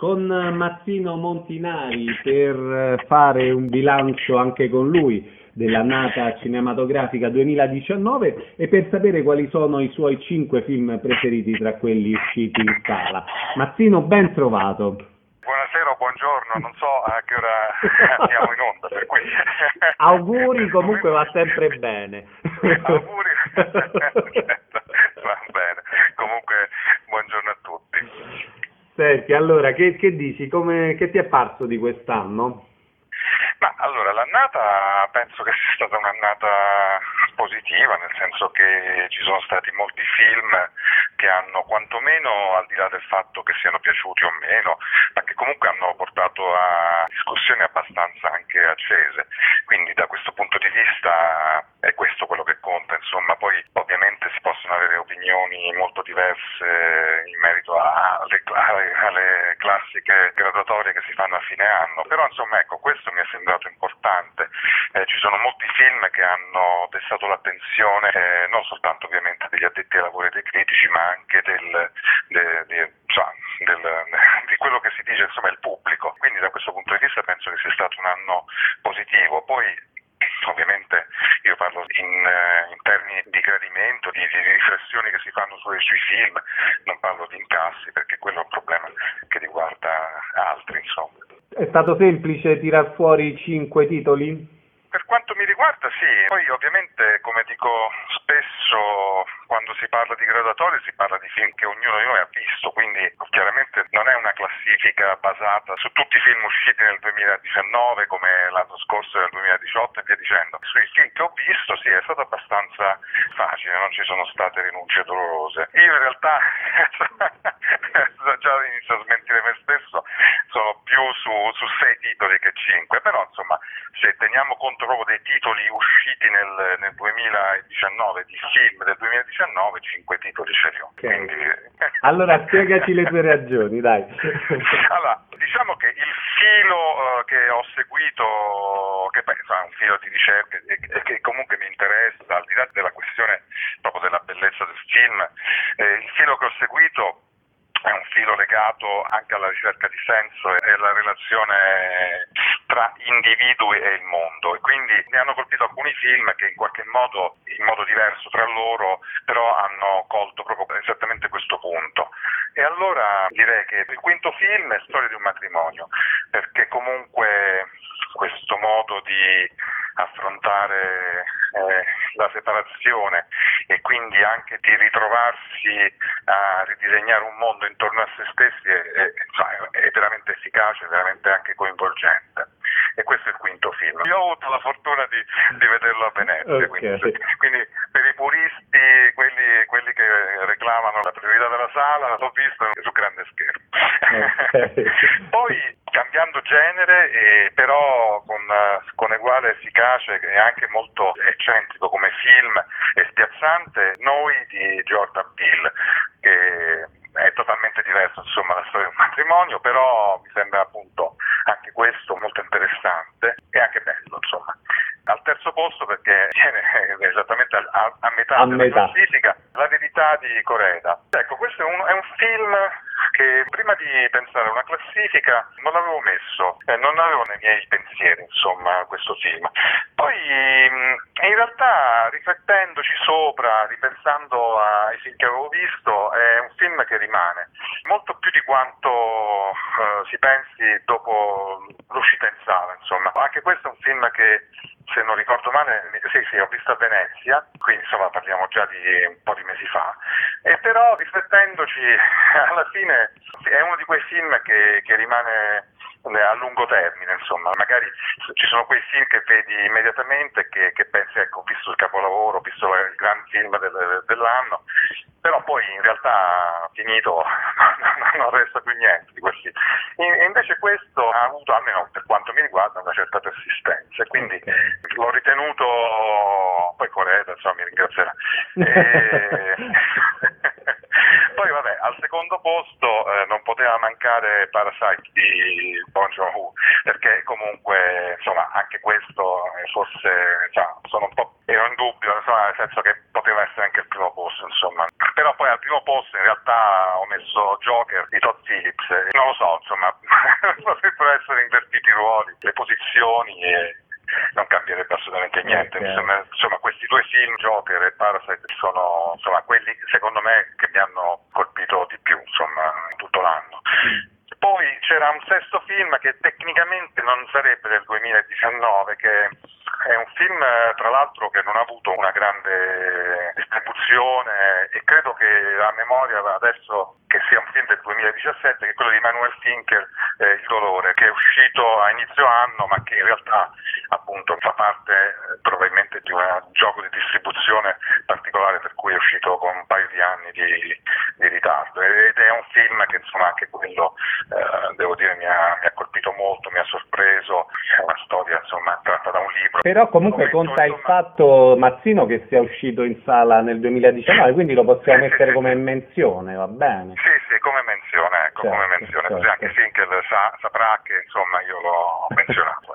con Massimo Montinari per fare un bilancio anche con lui dell'annata cinematografica 2019 e per sapere quali sono i suoi 5 film preferiti tra quelli usciti in sala. Massimo, ben trovato. Buonasera o buongiorno, non so a che ora andiamo in onda, per cui... Auguri, comunque va sempre bene. Auguri, va bene, comunque buongiorno a tutti. Senti, allora, che dici? Che ti è parso di quest'anno? Ma allora, l'annata penso che sia stata un'annata positiva, nel senso che ci sono stati molti film che hanno quantomeno, al di là del fatto che siano piaciuti o meno, ma che comunque hanno portato a discussioni abbastanza anche accese. Quindi da questo punto di vista è questo quello che conta, insomma. Poi ovviamente si possono avere opinioni molto diverse in merito alle classiche graduatorie che si fanno a fine anno, però insomma ecco, questo mi è sembrato importante. Ci sono molti film che hanno destato l'attenzione non soltanto ovviamente degli addetti ai lavori e dei critici, ma anche di quello che si dice, insomma, il pubblico. Quindi da questo punto di vista penso che sia stato un anno positivo. Poi ovviamente io parlo in termini di gradimento, di riflessioni che si fanno sui film, non parlo di incassi perché quello è un problema che riguarda altri, insomma. È stato semplice tirar fuori 5 titoli? Per quanto mi riguarda sì, poi ovviamente come dico spesso quando si parla di graduatorie si parla di film che ognuno di noi ha visto, quindi chiaramente non è una classifica basata su tutti i film usciti nel 2019 come l'anno scorso nel 2018 e via dicendo. Sui film che ho visto sì, è stato abbastanza facile, non ci sono state rinunce dolorose. Io in realtà già inizio a smentire me stesso, sono più su 6 titoli che 5, però insomma se teniamo conto proprio dei titoli usciti nel 2019, di film del 2019, 5 titoli ce li ho. Okay. Quindi... Allora spiegaci le tue ragioni, dai. Allora, diciamo che il filo che ho seguito, che penso è un filo di ricerca e che comunque mi interessa, al di là della questione proprio della bellezza del film, il filo che ho seguito è un filo legato anche alla ricerca di senso e alla relazione tra individui e il mondo, e quindi mi hanno colpito alcuni film che in qualche modo, in modo diverso tra loro, però hanno colto proprio esattamente questo punto. E allora direi che il quinto film è Storia di un matrimonio, perché comunque questo modo di affrontare la separazione e quindi anche di ritrovarsi a ridisegnare un mondo intorno a se stessi è veramente efficace, veramente anche coinvolgente. E questo è il quinto film. Io ho avuto la fortuna di vederlo a Venezia, Okay. quindi per i puristi, quelli che reclamano la priorità della sala, l'ho visto su grande schermo. Okay. Poi cambiando genere, però con uguale efficacia e anche molto eccentrico come film e spiazzante, Noi di Jordan Peele, che è totalmente diverso, insomma, la storia di un matrimonio, però mi sembra appunto anche questo molto interessante e anche bello, insomma. Al terzo posto, perché viene esattamente a metà della classifica, La verità di Koreeda. Ecco, questo è un film che prima di pensare a una classifica non l'avevo messo, non avevo nei miei pensieri, insomma, questo film. Poi in realtà riflettendoci sopra, ripensando ai film che avevo visto, è un film che rimane molto più di quanto si pensi dopo l'uscita in sala, insomma. Anche questo è un film che, se non ricordo male, sì, ho visto a Venezia, quindi insomma parliamo già di un po' di mesi fa, e però riflettendoci alla fine è uno di quei film che rimane a lungo termine, insomma. Magari ci sono quei film che vedi immediatamente che pensi, ecco, ho visto il capolavoro, ho visto il gran film dell'anno, però poi in realtà finito non resta più niente di quel film. E invece questo ha avuto, almeno per quanto mi riguarda, una certa persistenza, e quindi l'ho ritenuto, poi Koreeda, insomma, mi ringrazierà. Poi vabbè, al secondo posto non poteva mancare Parasite di Bong Joon-ho, perché comunque insomma anche questo forse sono un po' ero in dubbio, insomma, nel senso che poteva essere anche il primo posto, insomma. Però poi al primo posto in realtà ho messo Joker di Todd Phillips, non lo so, insomma, potrebbero essere invertiti i ruoli, le posizioni e non cambierebbe assolutamente niente. Okay. Insomma, questi due film, Joker e Parasite, sono insomma quelli secondo me che mi hanno colpito di più, insomma, in tutto l'anno. Poi c'era un sesto film che tecnicamente non sarebbe del 2019, che è un film tra l'altro che non ha avuto una grande distribuzione e credo che a memoria adesso che sia un film del 2017, che è quello di Manuel Fincher, Il dolore, che è uscito a inizio anno ma che in realtà appunto fa parte probabilmente di un gioco di distribuzione particolare per cui è uscito con un paio di anni di ritardo ed è un film che insomma anche quello devo dire mi ha colpito molto, mi ha sorpreso, è una storia insomma tratta da un libro. Però comunque conta il fatto, Mazzino, che sia uscito in sala nel 2019, quindi lo possiamo mettere come menzione, va bene? Sì, come menzione, ecco, come menzione, così anche Finkel saprà che insomma io l'ho menzionato.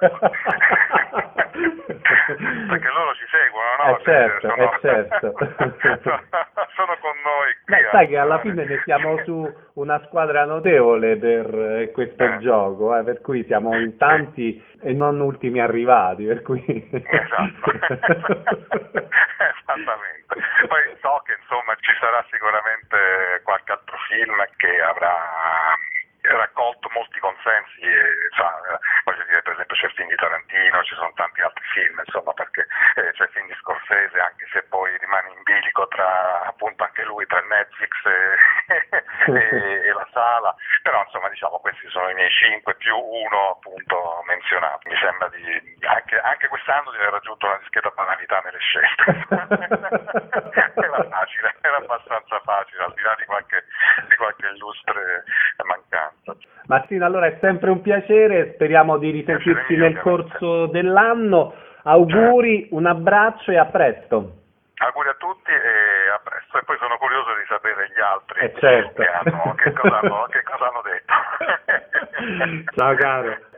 Perché loro ci seguono, no? Certo. Sono con noi qui. Beh, sai che alla fine ne siamo su una squadra notevole per questo gioco, per cui siamo in tanti e non ultimi arrivati, per cui... Esatto. Esattamente. Poi so che insomma ci sarà sicuramente qualche altro film che avrà raccolto molti consensi e, voglio dire, per esempio c'è il film di Tarantino, ci sono tanti altri film, insomma, perché c'è il film di Scorsese, anche se poi rimane in bilico tra appunto anche lui tra Netflix e la sala, però insomma diciamo questi sono i miei 5 più uno appunto menzionato. Mi sembra di anche quest'anno di aver raggiunto una discreta banalità nelle scelte. Era facile, era abbastanza facile, al di là di qualche illustre mancanza. Martino, allora è sempre un piacere, speriamo di risentirci nel corso dell'anno. Auguri, un abbraccio e a presto. Auguri a tutti e a presto. E poi sono curioso di sapere gli altri certo. che cosa hanno detto. Ciao caro.